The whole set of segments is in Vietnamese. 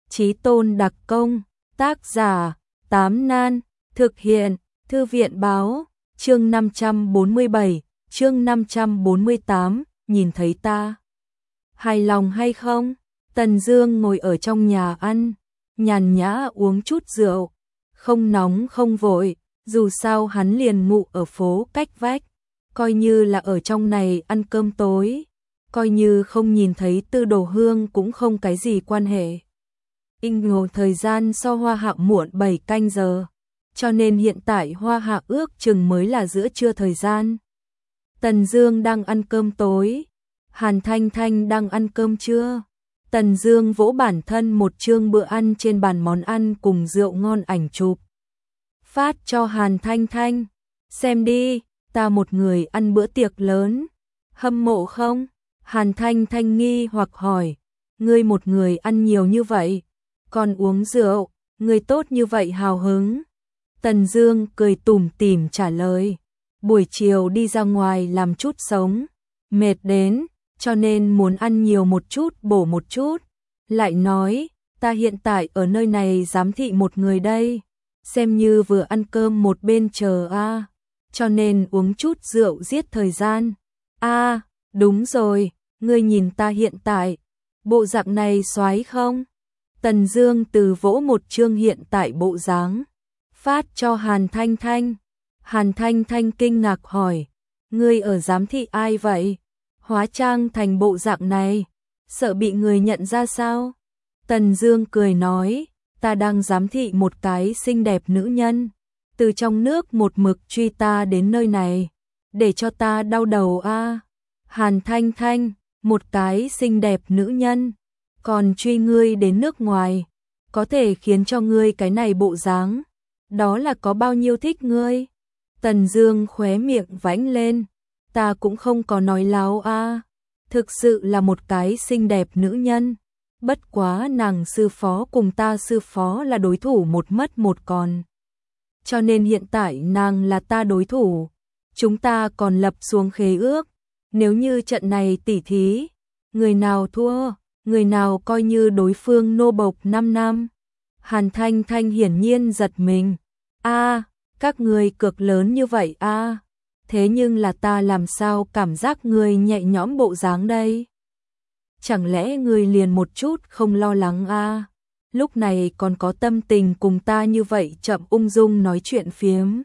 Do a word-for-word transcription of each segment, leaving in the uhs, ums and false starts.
Chí tôn đặc công, tác giả, Tám Nan, thực hiện, Thư viện báo, chương năm trăm bốn mươi bảy, chương năm trăm bốn mươi tám, nhìn thấy ta. Hài lòng hay không? Tần Dương ngồi ở trong nhà ăn, nhàn nhã uống chút rượu, không nóng không vội, dù sao hắn liền ngủ ở phố cách vách, coi như là ở trong này ăn cơm tối, coi như không nhìn thấy Tư Đồ Hương cũng không cái gì quan hệ. In ngồi thời gian so Hoa Hạ muộn bảy canh giờ, cho nên hiện tại Hoa Hạ ước chừng mới là giữa trưa thời gian. Tần Dương đang ăn cơm tối, Hàn Thanh Thanh đang ăn cơm trưa. Tần Dương vỗ bản thân một chương bữa ăn trên bàn món ăn cùng rượu ngon ảnh chụp. Phát cho Hàn Thanh Thanh, xem đi, ta một người ăn bữa tiệc lớn, hâm mộ không? Hàn Thanh Thanh nghi hoặc hỏi, ngươi một người ăn nhiều như vậy, còn uống rượu, ngươi tốt như vậy hào hứng. Tần Dương cười tủm tỉm trả lời, buổi chiều đi ra ngoài làm chút sống, mệt đến, cho nên muốn ăn nhiều một chút bổ một chút. Lại nói, ta hiện tại ở nơi này giám thị một người đây, xem như vừa ăn cơm một bên chờ a, à, cho nên uống chút rượu giết thời gian. A, à, đúng rồi, ngươi nhìn ta hiện tại, bộ dạng này xoái không? Tần Dương từ vỗ một chương hiện tại bộ dáng, phát cho Hàn Thanh Thanh. Hàn Thanh Thanh kinh ngạc hỏi, ngươi ở giám thị ai vậy? Hóa trang thành bộ dạng này, sợ bị người nhận ra sao? Tần Dương cười nói, ta đang giám thị một cái xinh đẹp nữ nhân, từ trong nước một mực truy ta đến nơi này, để cho ta đau đầu a. À. Hàn Thanh Thanh, một cái xinh đẹp nữ nhân, còn truy ngươi đến nước ngoài, có thể khiến cho ngươi cái này bộ dáng, đó là có bao nhiêu thích ngươi? Tần Dương khóe miệng vãnh lên, ta cũng không có nói láo a, à. Thực sự là một cái xinh đẹp nữ nhân, bất quá nàng sư phó cùng ta sư phó là đối thủ một mất một còn, cho nên hiện tại nàng là ta đối thủ, chúng ta còn lập xuống khế ước, nếu như trận này tỉ thí, người nào thua, người nào coi như đối phương nô bộc năm năm. Hàn Thanh Thanh hiển nhiên giật mình, a, à, các người cược lớn như vậy a. À. Thế nhưng là ta làm sao cảm giác người nhẹ nhõm bộ dáng đây? Chẳng lẽ người liền một chút không lo lắng a? À? Lúc này còn có tâm tình cùng ta như vậy chậm ung dung nói chuyện phiếm.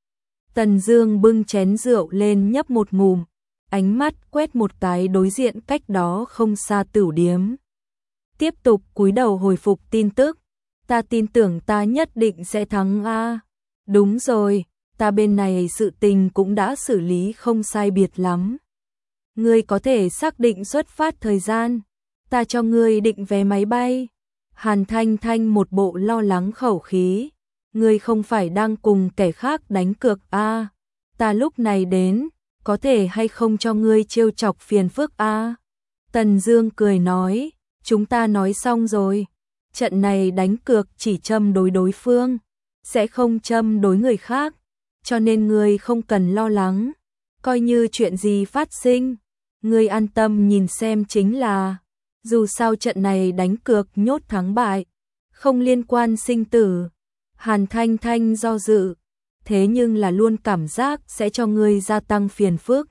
Tần Dương bưng chén rượu lên nhấp một ngụm, ánh mắt quét một cái đối diện cách đó không xa tửu điếm. Tiếp tục cúi đầu hồi phục tin tức, ta tin tưởng ta nhất định sẽ thắng a. À. Đúng rồi, ta bên này sự tình cũng đã xử lý không sai biệt lắm. Ngươi có thể xác định xuất phát thời gian, ta cho ngươi định vé máy bay. Hàn Thanh Thanh một bộ lo lắng khẩu khí, ngươi không phải đang cùng kẻ khác đánh cược a? À, ta lúc này đến, có thể hay không cho ngươi trêu chọc phiền phức a? À? Tần Dương cười nói, chúng ta nói xong rồi, trận này đánh cược chỉ châm đối đối phương, sẽ không châm đối người khác, cho nên ngươi không cần lo lắng, coi như chuyện gì phát sinh, ngươi an tâm nhìn xem chính là, dù sao trận này đánh cược nhốt thắng bại, không liên quan sinh tử. Hàn Thanh Thanh do dự, thế nhưng là luôn cảm giác sẽ cho ngươi gia tăng phiền phức.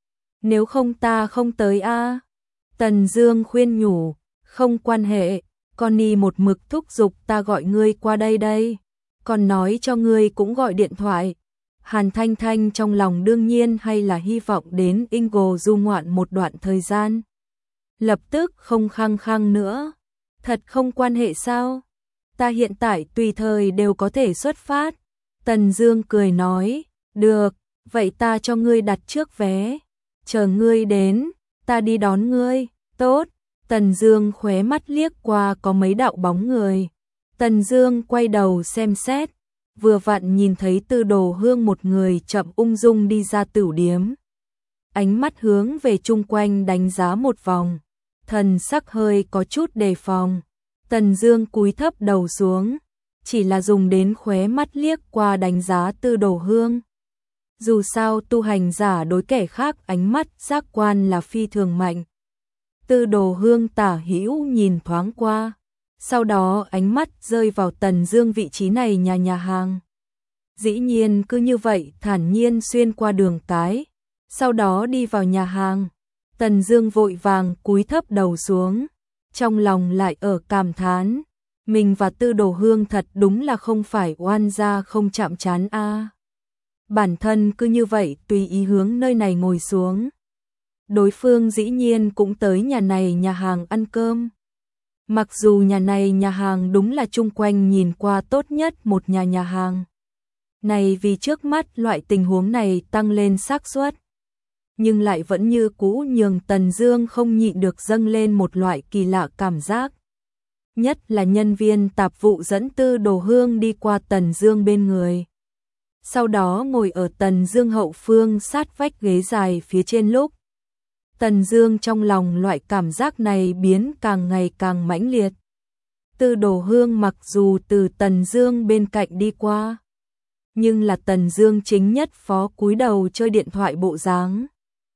Nếu không ta không tới a. À? Tần Dương khuyên nhủ, không quan hệ, Connie một mực thúc giục ta gọi ngươi qua đây đây, còn nói cho ngươi cũng gọi điện thoại. Hàn Thanh Thanh trong lòng đương nhiên hay là hy vọng đến Ingo du ngoạn một đoạn thời gian. Lập tức không khăng khăng nữa, thật không quan hệ sao? Ta hiện tại tùy thời đều có thể xuất phát. Tần Dương cười nói, được, vậy ta cho ngươi đặt trước vé, chờ ngươi đến, ta đi đón ngươi, tốt. Tần Dương khóe mắt liếc qua có mấy đạo bóng người. Tần Dương quay đầu xem xét, vừa vặn nhìn thấy Tư Đồ Hương một người chậm ung dung đi ra tửu điếm. Ánh mắt hướng về chung quanh đánh giá một vòng, thần sắc hơi có chút đề phòng. Tần Dương cúi thấp đầu xuống, chỉ là dùng đến khóe mắt liếc qua đánh giá Tư Đồ Hương. Dù sao tu hành giả đối kẻ khác ánh mắt giác quan là phi thường mạnh. Tư Đồ Hương tả hữu nhìn thoáng qua, Sau đó ánh mắt rơi vào Tần Dương vị trí này nhà nhà hàng. Dĩ nhiên cứ như vậy thản nhiên xuyên qua đường cái, sau đó đi vào nhà hàng. Tần Dương vội vàng cúi thấp đầu xuống, trong lòng lại ở cảm thán, mình và Tư Đồ Hương thật đúng là không phải oan gia không chạm trán a. À. Bản thân cứ như vậy tùy ý hướng nơi này ngồi xuống. Đối phương dĩ nhiên cũng tới nhà này nhà hàng ăn cơm. Mặc dù nhà này nhà hàng đúng là chung quanh nhìn qua tốt nhất một nhà nhà hàng. Này vì trước mắt loại tình huống này tăng lên xác suất, nhưng lại vẫn như cũ nhường Tần Dương không nhịn được dâng lên một loại kỳ lạ cảm giác. Nhất là nhân viên tạp vụ dẫn Tư Đồ Hương đi qua Tần Dương bên người. Sau đó ngồi ở Tần Dương hậu phương sát vách ghế dài phía trên lúc. Tần Dương trong lòng loại cảm giác này biến càng ngày càng mãnh liệt. Tư Đồ Hương mặc dù từ Tần Dương bên cạnh đi qua, nhưng là Tần Dương chính nhất phó cúi đầu chơi điện thoại bộ dáng.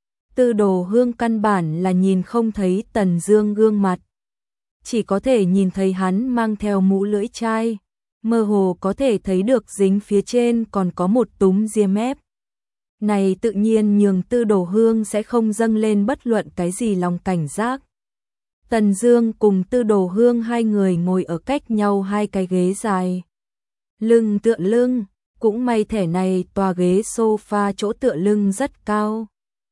Tư Đồ Hương căn bản là nhìn không thấy Tần Dương gương mặt, chỉ có thể nhìn thấy hắn mang theo mũ lưỡi chai, mơ hồ có thể thấy được dính phía trên còn có một túm ria mép. Này tự nhiên nhường Tư Đồ Hương sẽ không dâng lên bất luận cái gì lòng cảnh giác. Tần Dương cùng Tư Đồ Hương hai người ngồi ở cách nhau hai cái ghế dài, lưng tựa lưng, cũng may thẻ này tòa ghế sofa chỗ tựa lưng rất cao.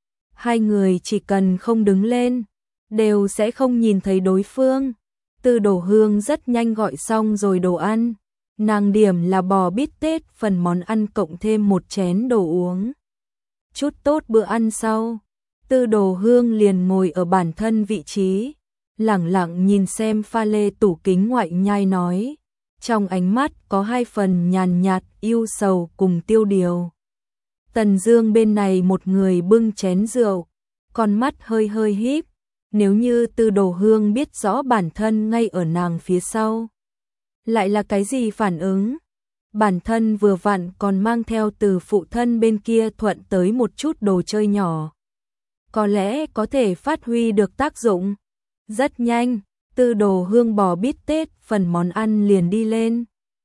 Hai người chỉ cần không đứng lên, đều sẽ không nhìn thấy đối phương. Tư Đồ Hương rất nhanh gọi xong rồi đồ ăn, nàng điểm là bò bít tết phần món ăn cộng thêm một chén đồ uống. Chút tốt bữa ăn sau, Tư Đồ Hương liền ngồi ở bản thân vị trí, lẳng lặng nhìn xem pha lê tủ kính ngoại nhai nói, trong ánh mắt có hai phần nhàn nhạt yêu sầu cùng tiêu điều. Tần Dương bên này một người bưng chén rượu, con mắt hơi hơi híp, nếu như Tư Đồ Hương biết rõ bản thân ngay ở nàng phía sau, lại là cái gì phản ứng? Bản thân vừa vặn còn mang theo từ phụ thân bên kia thuận tới một chút đồ chơi nhỏ, có lẽ có thể phát huy được tác dụng. Rất nhanh, Tư Đồ Hương bò bít tết phần món ăn liền đi lên.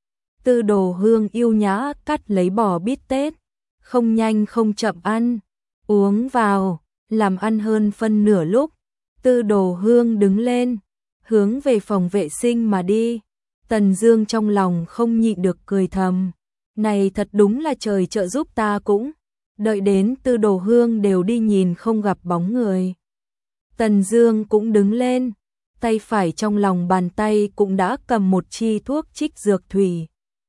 Tư Đồ Hương yêu nhã cắt lấy bò bít tết, không nhanh không chậm ăn, uống vào, làm ăn hơn phân nửa lúc. Tư Đồ Hương đứng lên, hướng về phòng vệ sinh mà đi. Tần Dương trong lòng không nhịn được cười thầm, này thật đúng là trời trợ giúp ta cũng. Đợi đến Tư Đồ Hương đều đi nhìn không gặp bóng người, Tần Dương cũng đứng lên, tay phải trong lòng bàn tay cũng đã cầm một chi thuốc trích dược thủy.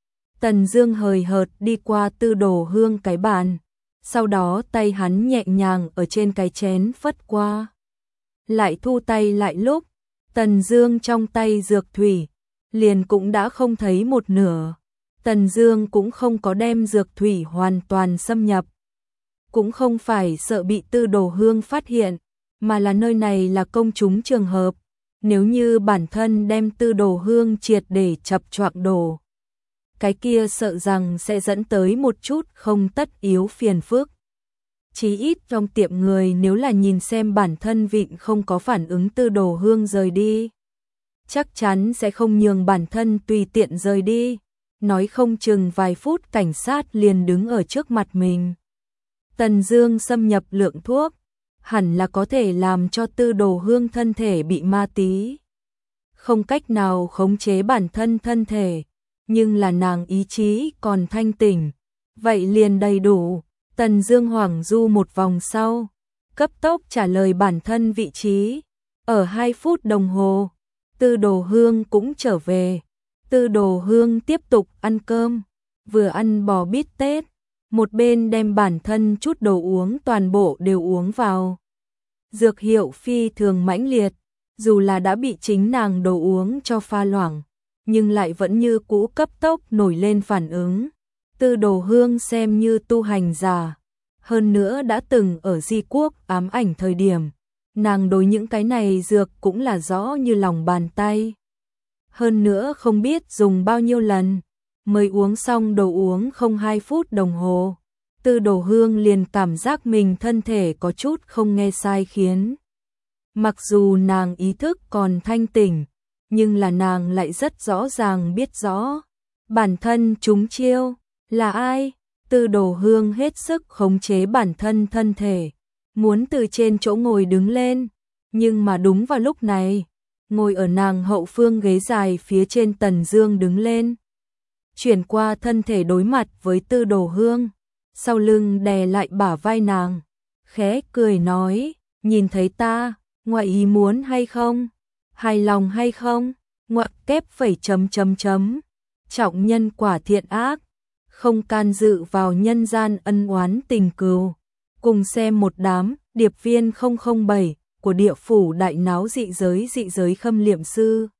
Tần Dương hời hợt đi qua Tư Đồ Hương cái bàn, sau đó tay hắn nhẹ nhàng ở trên cái chén phất qua, lại thu tay lại lúc Tần Dương trong tay dược thủy liền cũng đã không thấy một nửa. Tần Dương cũng không có đem dược thủy hoàn toàn xâm nhập, cũng không phải sợ bị Tư Đồ Hương phát hiện, mà là nơi này là công chúng trường hợp, nếu như bản thân đem Tư Đồ Hương triệt để chập choạng đổ, cái kia sợ rằng sẽ dẫn tới một chút không tất yếu phiền phức. Chí ít trong tiệm người nếu là nhìn xem bản thân vịn không có phản ứng Tư Đồ Hương rời đi, chắc chắn sẽ không nhường bản thân tùy tiện rời đi, nói không chừng vài phút cảnh sát liền đứng ở trước mặt mình. Tần Dương xâm nhập lượng thuốc, hẳn là có thể làm cho Tư Đồ Hương thân thể bị ma tí, không cách nào khống chế bản thân thân thể, nhưng là nàng ý chí còn thanh tỉnh, vậy liền đầy đủ. Tần Dương hoảng du một vòng sau, cấp tốc trả lời bản thân vị trí. Ở hai phút đồng hồ, Tư Đồ Hương cũng trở về. Tư Đồ Hương tiếp tục ăn cơm, vừa ăn bò bít tết, một bên đem bản thân chút đồ uống toàn bộ đều uống vào. Dược hiệu phi thường mãnh liệt, dù là đã bị chính nàng đồ uống cho pha loãng, nhưng lại vẫn như cũ cấp tốc nổi lên phản ứng. Tư Đồ Hương xem như tu hành giả, hơn nữa đã từng ở Di Quốc ám ảnh thời điểm, nàng đối những cái này dược cũng là rõ như lòng bàn tay. Hơn nữa không biết dùng bao nhiêu lần, mới uống xong đồ uống không hai phút đồng hồ, Tư Đồ Hương liền cảm giác mình thân thể có chút không nghe sai khiến. Mặc dù nàng ý thức còn thanh tỉnh, nhưng là nàng lại rất rõ ràng biết rõ. Bản thân chúng chiêu, là ai? Tư Đồ Hương hết sức khống chế bản thân thân thể, muốn từ trên chỗ ngồi đứng lên, nhưng mà đúng vào lúc này, ngồi ở nàng hậu phương ghế dài phía trên Tần Dương đứng lên, chuyển qua thân thể đối mặt với Tư Đồ Hương, sau lưng đè lại bả vai nàng, khẽ cười nói, nhìn thấy ta, ngoại ý muốn hay không? Hài lòng hay không? Ngoặc kép phẩy chấm chấm chấm. Trọng nhân quả thiện ác, không can dự vào nhân gian ân oán tình cừu. Cùng xem một đám điệp viên không không bảy của địa phủ đại náo dị giới dị giới khâm liệm sư.